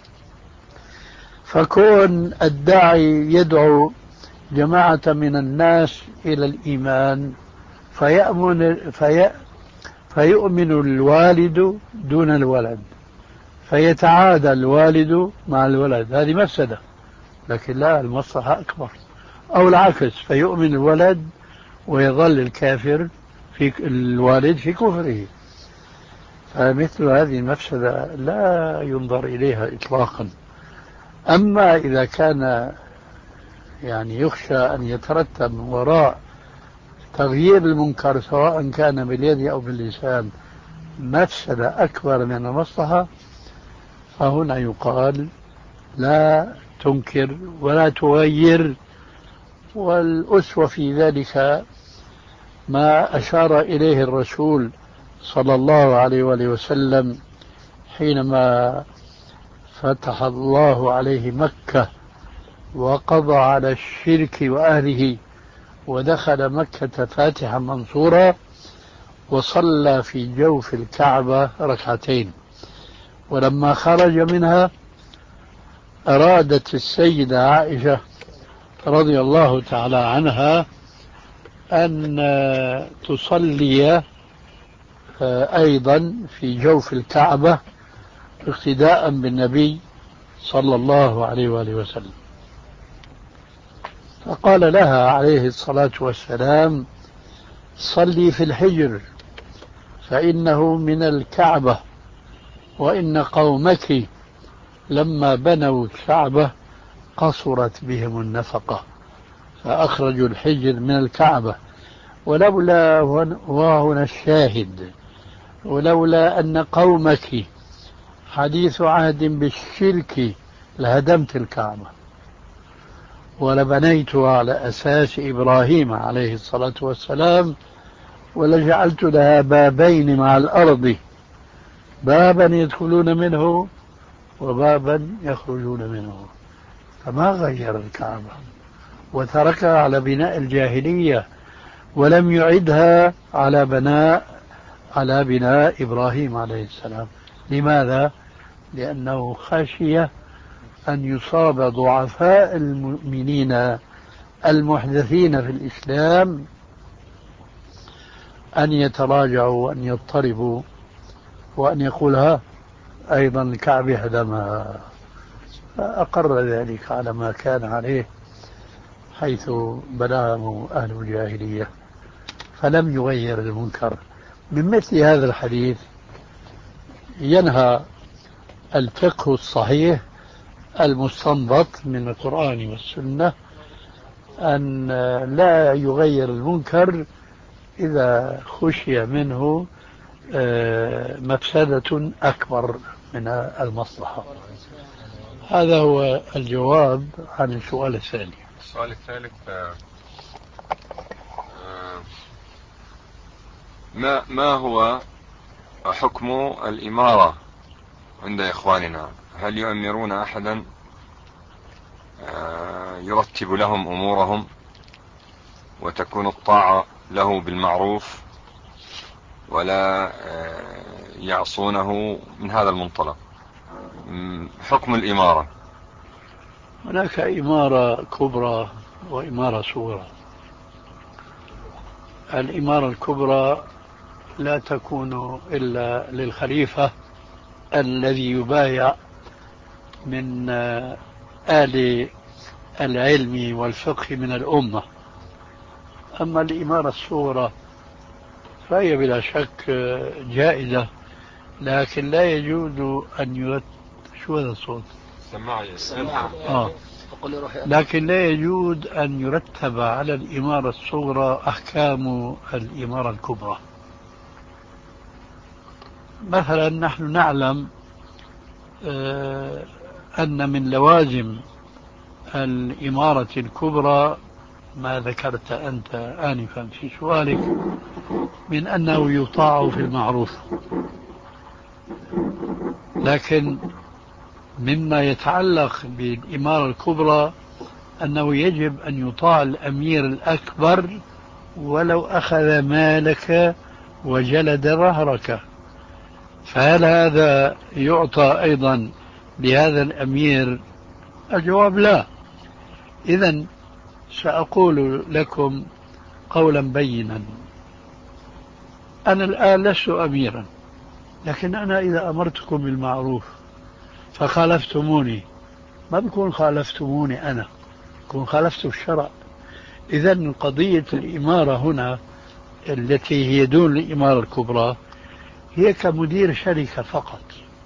فكون الداعي يدعو جماعة من الناس إلى الإيمان فيأمن في فيؤمن الوالد دون الولد، فيتعادى الوالد مع الولد، هذه مفسدة، لكن لا، المصلحة أكبر. أو العكس، فيؤمن الولد ويظل الكافر في الوالد في كفره، فمثل هذه المفسدة لا ينظر إليها إطلاقا. أما إذا كان يعني يخشى أن يترتب وراء تغيير المنكر سواء كان باليد أو باللسان مفسدة أكبر من المصلحة، فهنا يقال لا تنكر ولا تغير. والأسوة في ذلك ما أشار إليه الرسول صلى الله عليه وآله وسلم حينما فتح الله عليه مكة وقضى على الشرك وأهله ودخل مكة فاتحا منصورا، وصلى في جوف الكعبة ركعتين، ولما خرج منها أرادت السيدة عائشة رضي الله تعالى عنها أن تصلي أيضا في جوف الكعبة اقتداء بالنبي صلى الله عليه وآله وسلم، فقال لها عليه الصلاة والسلام: صلي في الحجر فإنه من الكعبة، وإن قومك لما بنوا الكعبة قصرت بهم النفقة فأخرجوا الحجر من الكعبة، ولولا، وهنا الشاهد، ولولا أن قومك حديث عهد بالشرك لهدمت الكعبة ولبنيتها على أساس إبراهيم عليه الصلاة والسلام ولجعلت لها بابين مع الأرض، بابا يدخلون منه وبابا يخرجون منه. فما غير الكعبة وتركها على بناء الجاهلية، ولم يعدها على بناء على بناء إبراهيم عليه السلام. لماذا؟ لأنه خشي أن يصاب ضعفاء المؤمنين المحدثين في الإسلام أن يتراجعوا وأن يضطربوا وأن يقولها أيضا الكعبة هدمها، فأقر ذلك على ما كان عليه حيث بناه أهل الجاهلية، فلم يغير المنكر. من مثل هذا الحديث ينهى الفقه الصحيح المستنبط من القرآن والسنة أن لا يغير المنكر إذا خشي منه مفسدة أكبر من المصلحة. هذا هو الجواب عن السؤال الثاني. السؤال الثالث، ما ما هو حكم الإمارة عند إخواننا؟ هل يؤمرون أحدا يرتب لهم أمورهم وتكون الطاعة له بالمعروف ولا يعصونه؟ من هذا المنطلق حكم الإمارة. هناك إمارة كبرى وإمارة صغرى. الإمارة الكبرى لا تكون إلا للخليفة الذي يبايع من آل العلم والفقه من الأمة. أما الإمارة الصغرى فهي بلا شك جائزة، لكن لا يجوز أن يرتب. شو هذا الصوت؟ سماعي. آه. لكن لا يجوز أن يرتب على الإمارة الصغرى أحكام الإمارة الكبرى. مثلا نحن نعلم أن من لوازم الإمارة الكبرى ما ذكرت أنت آنفا في سؤالك من أنه يطاع في المعروف، لكن مما يتعلق بالإمارة الكبرى أنه يجب أن يطاع الأمير الأكبر ولو أخذ مالك وجلد ظهرك. فهل هذا يعطى أيضا لهذا الأمير؟ الجواب لا. إذن سأقول لكم قولا بينا. أنا الآن لست أميرا، لكن أنا إذا أمرتكم بالمعروف فخالفتموني ما بكون خالفتموني أنا، بكون خالفت الشرع. إذن قضية الإمارة هنا التي هي دون الإمارة الكبرى هي كمدير شركة فقط،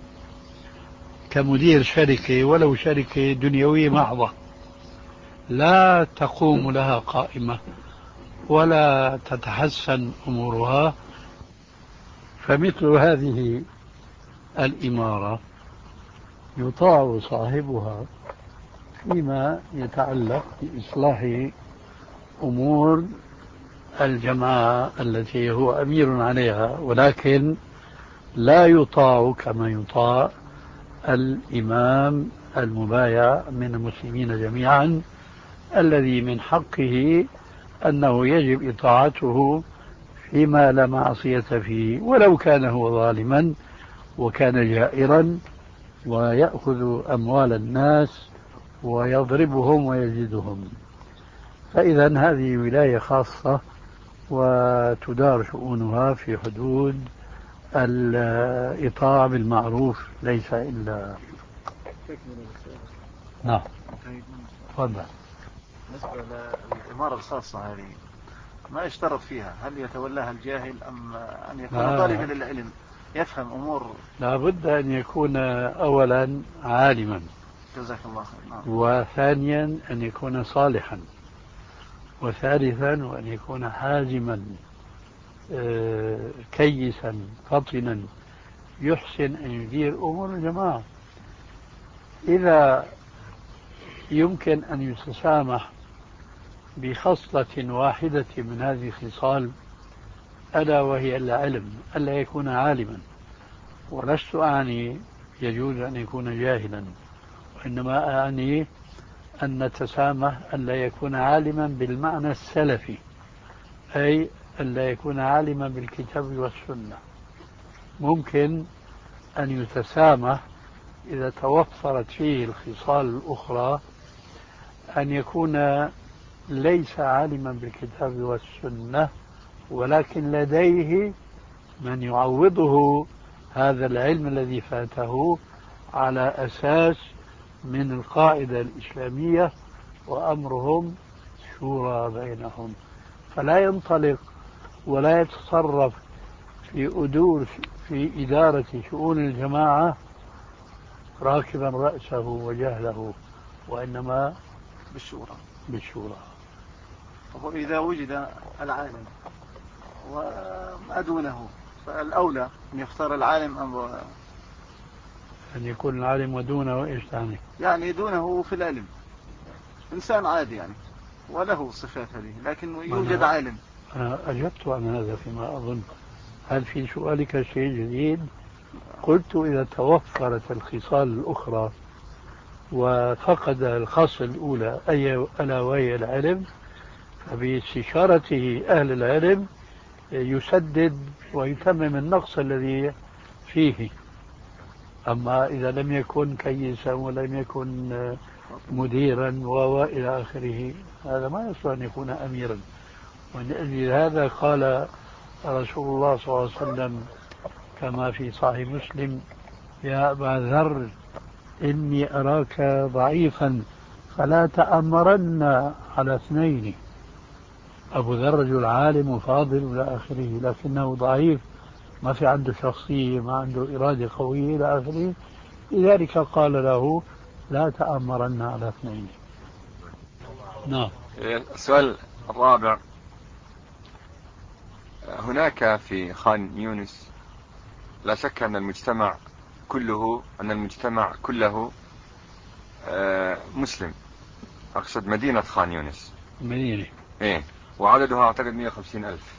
كمدير شركة ولو شركة دنيوية محضة لا تقوم لها قائمة ولا تتحسن أمورها. فمثل هذه الإمارة يطاع صاحبها فيما يتعلق بإصلاح أمور الجماعة التي هو أمير عليها، ولكن لا يطاع كما يطاع الإمام المبايع من المسلمين جميعا، الذي من حقه أنه يجب إطاعته فيما لا معصية فيه، ولو كان هو ظالما وكان جائرا ويأخذ أموال الناس ويضربهم ويجدهم. فإذا هذه ولاية خاصة وتدار شؤونها في حدود الإطاعة بالمعروف، ليس إلا. نعم تفضل. بالنسبة للإمارة الخاصة هذه ما يشترط فيها هل يتولاها الجاهل أم أن يكون آه. طالبا للعلم يفهم أمور؟ لا بد أن يكون أولا عالما، جزاك الله خير. نعم. وثانيا أن يكون صالحا، وثالثا وأن يكون حازما كيسا فطنا يحسن أن يدير أمور الجماعة. إذا يمكن أن يتسامح بخصلة واحدة من هذه الخصال ألا وهي العلم، ألا يكون عالما. ولست أعني يجوز أن يكون جاهلا، وإنما أعني أن نتسامح ألا يكون عالما بالمعنى السلفي، أي ألا يكون عالما بالكتاب والسنة. ممكن أن يتسامح إذا توفرت فيه الخصال الأخرى، أن يكون ليس عالما بالكتاب والسنة، ولكن لديه من يعوضه هذا العلم الذي فاته على أساس من القاعدة الإسلامية: وأمرهم شورى بينهم. فلا ينطلق ولا يتصرف في أدور في إدارة شؤون الجماعة راكبا رأسه وجهله، وإنما بالشورى. بالشورى. وإذا وجد العالم وما دونه فالأولى أن يختار العالم أم أن يكون العالم ودونه إيش تعني؟ يعني دونه في العلم، إنسان عادي يعني وله صفات هذه، لكن يوجد عالم. أنا أجبت عن هذا فيما أظن. هل في سؤالك شيء جديد؟ قلت إذا توفرت الخصال الأخرى وفقد الخاصة الأولى أي ألا وهي العلم، فباستشارته أهل العلم يسدد ويتمم النقص الذي فيه. أما إذا لم يكن كيسا ولم يكن مديرا وإلى آخره، هذا ما يصلح أن يكون أميرا. ولأجل هذا قال رسول الله صلى الله عليه وسلم كما في صحيح مسلم: يا أبا ذر إني أراك ضعيفا فلا تأمرن على اثنين. أبو ذر رجل عالم وفاضل إلى آخره، لكنه ضعيف، ما في عنده شخصية، ما عنده إرادة قوية إلى آخره. لذلك قال له: لا تأمرن على اثنين. نعم. السؤال الرابع: هناك في خان يونس لا شك أن المجتمع كله أن المجتمع كله مسلم، أقصد مدينة خان يونس. مدينة إيه، وعددها أعتقد مئة وخمسين ألف.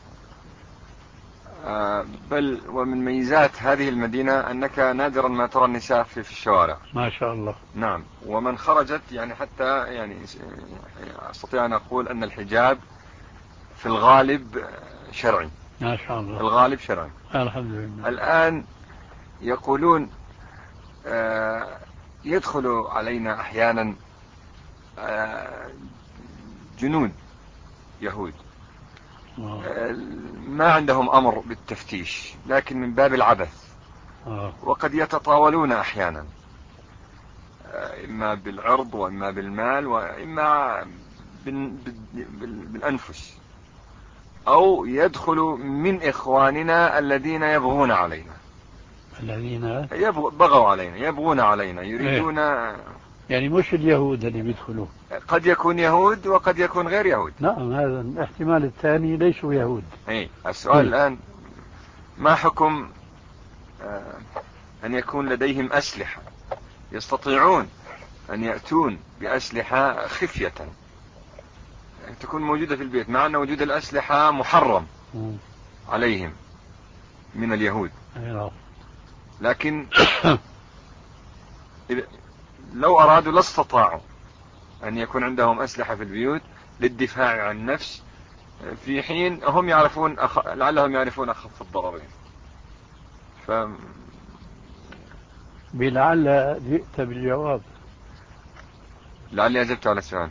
بل ومن ميزات هذه المدينة أنك نادرا ما ترى النساء في, في الشوارع. ما شاء الله. نعم، ومن خرجت يعني حتى يعني أستطيع أن أقول أن الحجاب في الغالب شرعي. ما شاء الله. الغالب شرعي. الحمد لله. الآن يقولون يدخل علينا أحيانا جنود يهود ما عندهم أمر بالتفتيش، لكن من باب العبث، وقد يتطاولون أحيانا إما بالعرض وإما بالمال وإما بالأنفس، أو يدخل من إخواننا الذين يبغون علينا الذين بغوا علينا يبغون علينا يريدون إيه؟ يعني مش اليهود اللي بيدخلوا، قد يكون يهود وقد يكون غير يهود. نعم، هذا الاحتمال الثاني ليسوا يهود. اي السؤال إيه؟ الآن ما حكم آه أن يكون لديهم أسلحة يستطيعون أن يأتون بأسلحة خفية يعني تكون موجودة في البيت، مع أن وجود الأسلحة محرم م. عليهم من اليهود، لكن لو أرادوا لاستطاعوا أن يكون عندهم أسلحة في البيوت للدفاع عن النفس، في حين هم يعرفون أخ... لعلهم يعرفون أخف الضررين. ف... بلعل جئت بالجواب. لعلي أجبت على السؤال.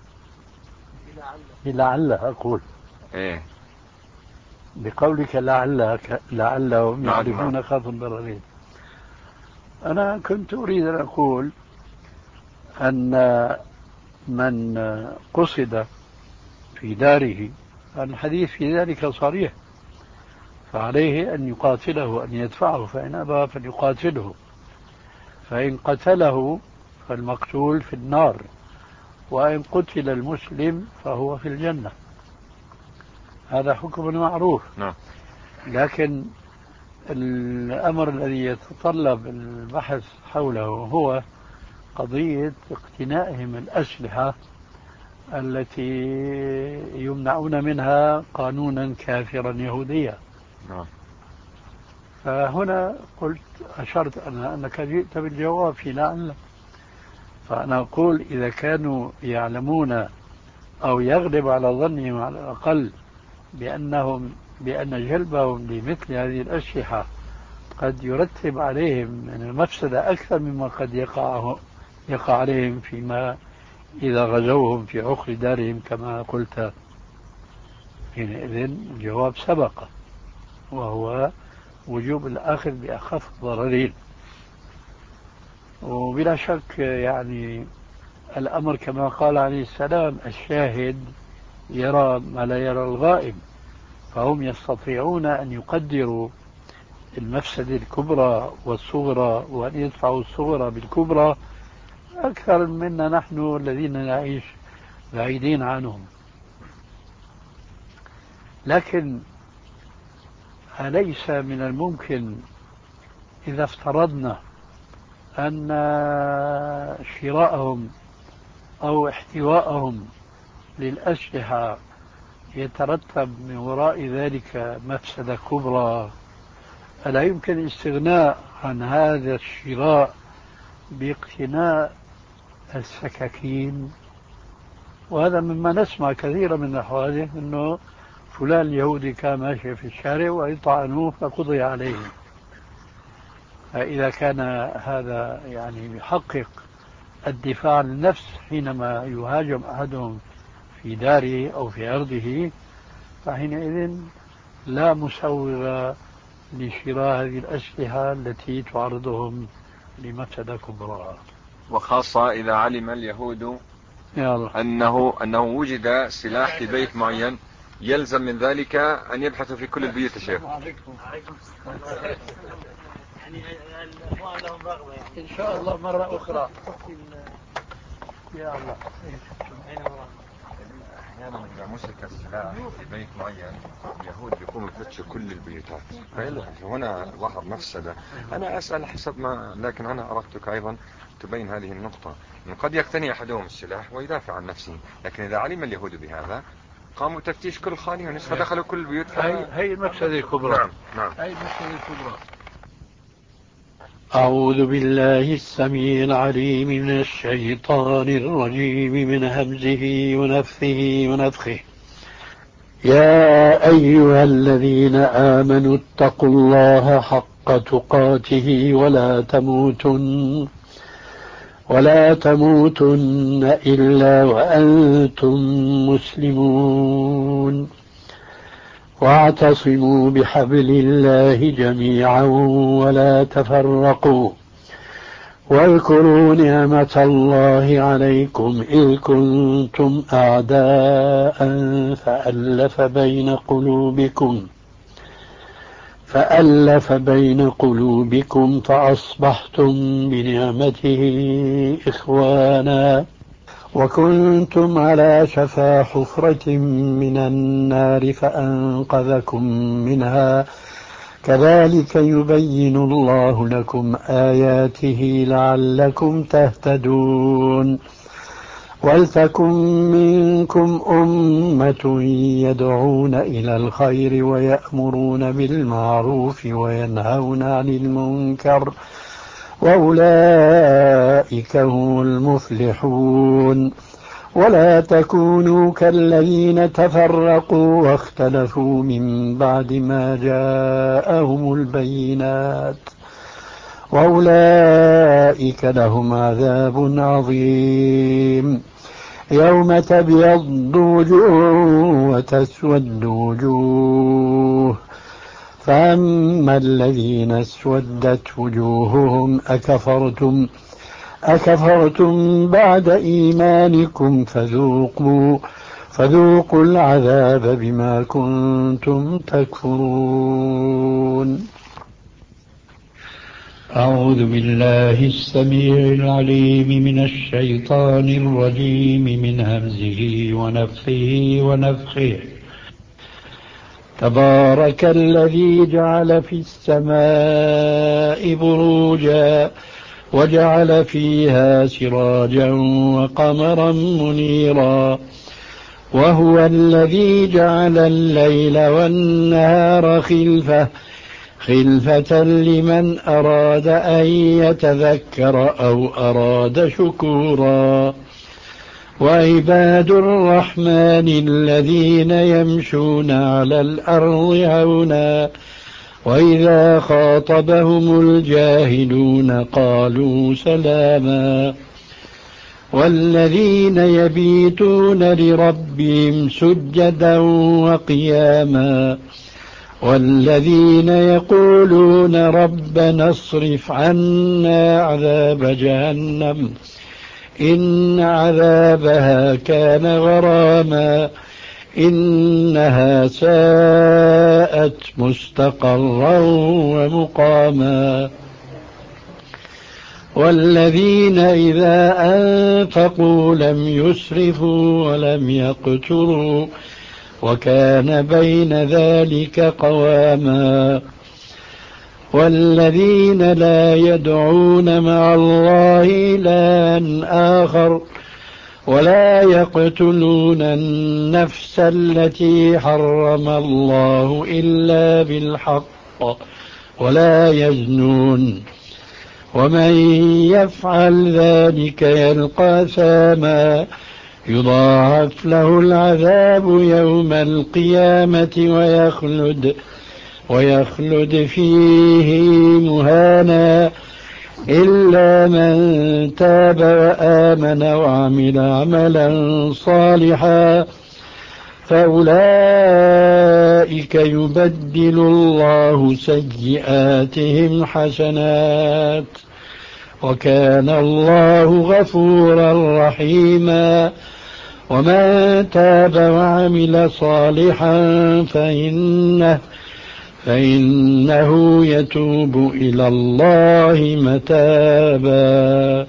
بلعل أقول إيه بقولك لعلك لعلهم يعرفون أخف الضررين. أنا كنت أريد أن أقول أن من قصد في داره الحديث في ذلك صريح، فعليه أن يقاتله، أن يدفعه، فإن أبى فليقاتله، فإن قتله فالمقتول في النار، وإن قتل المسلم فهو في الجنة. هذا حكم معروف. نعم. لكن الأمر الذي يتطلب البحث حوله هو قضية اقتنائهم الأسلحة التي يمنعون منها قانونا كافرا يهوديا. نعم. فهنا قلت أشرت أنا أنك جئت بالجواب في لعل، فأنا أقول إذا كانوا يعلمون أو يغلب على ظنهم على الأقل بأنهم بأن جلبهم لمثل هذه الأسلحة قد يرتب عليهم من المفسدة أكثر مما قد يقع يقع عليهم فيما إذا غزوهم في عقر دارهم كما قلت، حينئذ الجواب سبق، وهو وجوب الأخذ بأخف الضررين. وبلا شك يعني الأمر كما قال عليه السلام الشاهد يرى ما لا يرى الغائب، فهم يستطيعون أن يقدروا المفسدة الكبرى والصغرى وأن يدفعوا الصغرى بالكبرى أكثر منا نحن الذين نعيش بعيدين عنهم. لكن أليس من الممكن إذا افترضنا أن شراءهم أو احتواءهم للأسلحة يترتب من وراء ذلك مفسدة كبرى، ألا يمكن الاستغناء عن هذا الشراء باقتناء السكاكين؟ وهذا مما نسمع كثيرا من الحوادث، أنه فلان اليهودي كان ماشي في الشارع ويطعنوه فقضي عليه. فإذا كان هذا يعني يحقق الدفاع عن النفس حينما يهاجم أحدهم في داره أو في أرضه، فحينئذ لا مسوغ لشراء هذه الأسلحة التي تعرضهم لمفسدة كبرى، وخاصة إذا علم اليهود يلا. أنه أنه وجد سلاح في بيت معين، يلزم من ذلك أن يبحثوا في كل البيوت. شيخ يعني الأخوان لهم رغبة إن شاء الله مرة أخرى. يا الله. أحيانا إذا مسك السلاح في بيت معين اليهود يقوموا يفتشوا كل البيوتات، فهنا ظهر مفسدة. أنا أسأل حسب ما، لكن أنا أردتك أيضا تبين هذه النقطة، إن قد يقتني أحدهم السلاح ويدافع عن نفسه، لكن إذا علم اليهود بهذا قاموا تفتيش كل خانة ونصف فدخلوا كل البيوت. هي هي المفسدة الكبرى. نعم نعم. هي المفسدة الكبرى. أعوذ بالله السميع العليم من الشيطان الرجيم من همزه ونفثه ونفخه. يا أيها الذين آمنوا اتقوا الله حق تقاته ولا تموتن ولا تموتن إلا وأنتم مسلمون، واعتصموا بحبل الله جميعا ولا تفرقوا، واذكروا نعمة الله عليكم إذ كنتم أعداء فألف بين قلوبكم فألف بين قلوبكم فأصبحتم بنعمته إخوانا، وكنتم على شفا حفرة من النار فأنقذكم منها، كذلك يبين الله لكم آياته لعلكم تهتدون. ولتكن منكم أمة يدعون إلى الخير ويأمرون بالمعروف وينهون عن المنكر، وأولئك هم المفلحون. ولا تكونوا كالذين تفرقوا واختلفوا من بعد ما جاءهم البينات، وأولئك لهم عذاب عظيم. يوم تبيض وجوه وتسود وجوه، فأما الذين اسودت وجوههم أكفرتم أكفرتم بعد إيمانكم فذوقوا فذوقوا العذاب بما كنتم تكفرون. أعوذ بالله السميع العليم من الشيطان الرجيم من همزه ونفخه ونفخه. تبارك الذي جعل في السماء بروجا وجعل فيها سراجا وقمرا منيرا وهو الذي جعل الليل والنهار خلفة خلفة لمن أراد أن يتذكر أو أراد شكورا وعباد الرحمن الذين يمشون على الأرض هونا وإذا خاطبهم الجاهلون قالوا سلاما والذين يبيتون لربهم سجدا وقياما والذين يقولون ربنا اصرف عنا عذاب جهنم إن عذابها كان غراما إنها ساءت مستقرا ومقاما والذين إذا أنفقوا لم يسرفوا ولم يقتروا وكان بين ذلك قواما والذين لا يدعون مع الله إلها آخر ولا يقتلون النفس التي حرم الله إلا بالحق ولا يزنون ومن يفعل ذلك يلقى ثاما يضاعف له العذاب يوم القيامة ويخلد ويخلد فيه مهانا إلا من تاب وآمن وعمل عملا صالحا فأولئك يبدل الله سيئاتهم حسنات وكان الله غفورا رحيما ومن تاب وعمل صالحا فإنه فإنه يتوب إلى الله متابا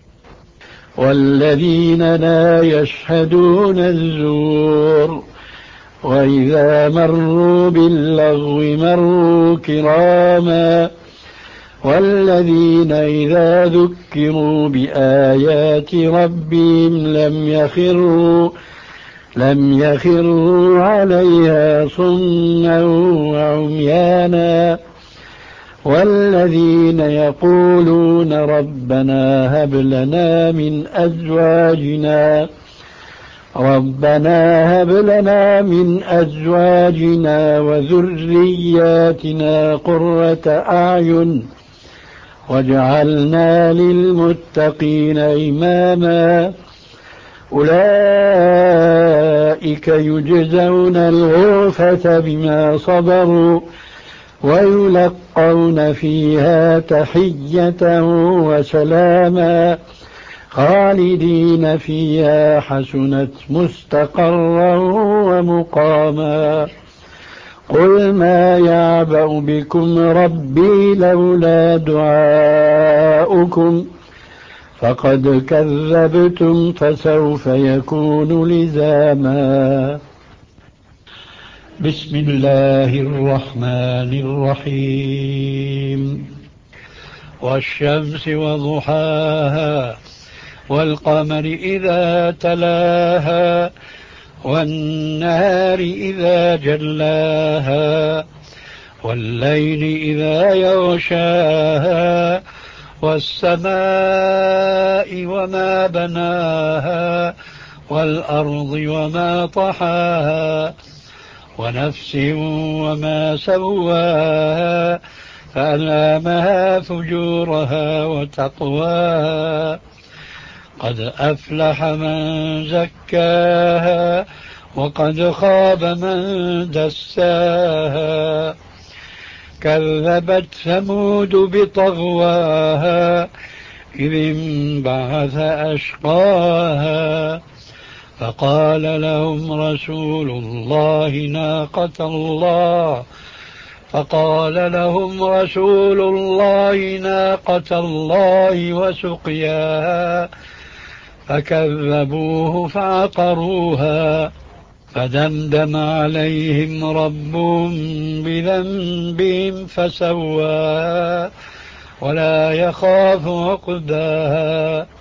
والذين لا يشهدون الزور وإذا مروا باللغو مروا كراما والذين إذا ذكروا بآيات ربهم لم يخروا لم يخروا عليها صما وعميانا والذين يقولون ربنا هب لنا من أزواجنا ربنا هب لنا من أزواجنا وذرياتنا قرة أعين واجعلنا للمتقين إماما أولئك يجزون الغرفة بما صبروا ويلقون فيها تحية وسلاما خالدين فيها حسنت مستقرا ومقاما قل ما يعبأ بكم ربي لولا دعاؤكم فقد كذبتم فسوف يكون لزاما بسم الله الرحمن الرحيم والشمس وضحاها والقمر إذا تلاها والنهار إذا جلاها والليل إذا يغشاها والسماء وما بناها والأرض وما طحاها ونفس وما سواها فألهمها فجورها وتقواها قد أفلح من زكاها وقد خاب من دساها كذبت ثمود بطغواها إذ انبعث أشقاها فقال لهم رسول الله ناقة الله فقال لهم رسول الله ناقة الله وسقياها فكذبوه فعقروها فدمدم عليهم ربهم بذنبهم فسواها ولا يخاف عقباها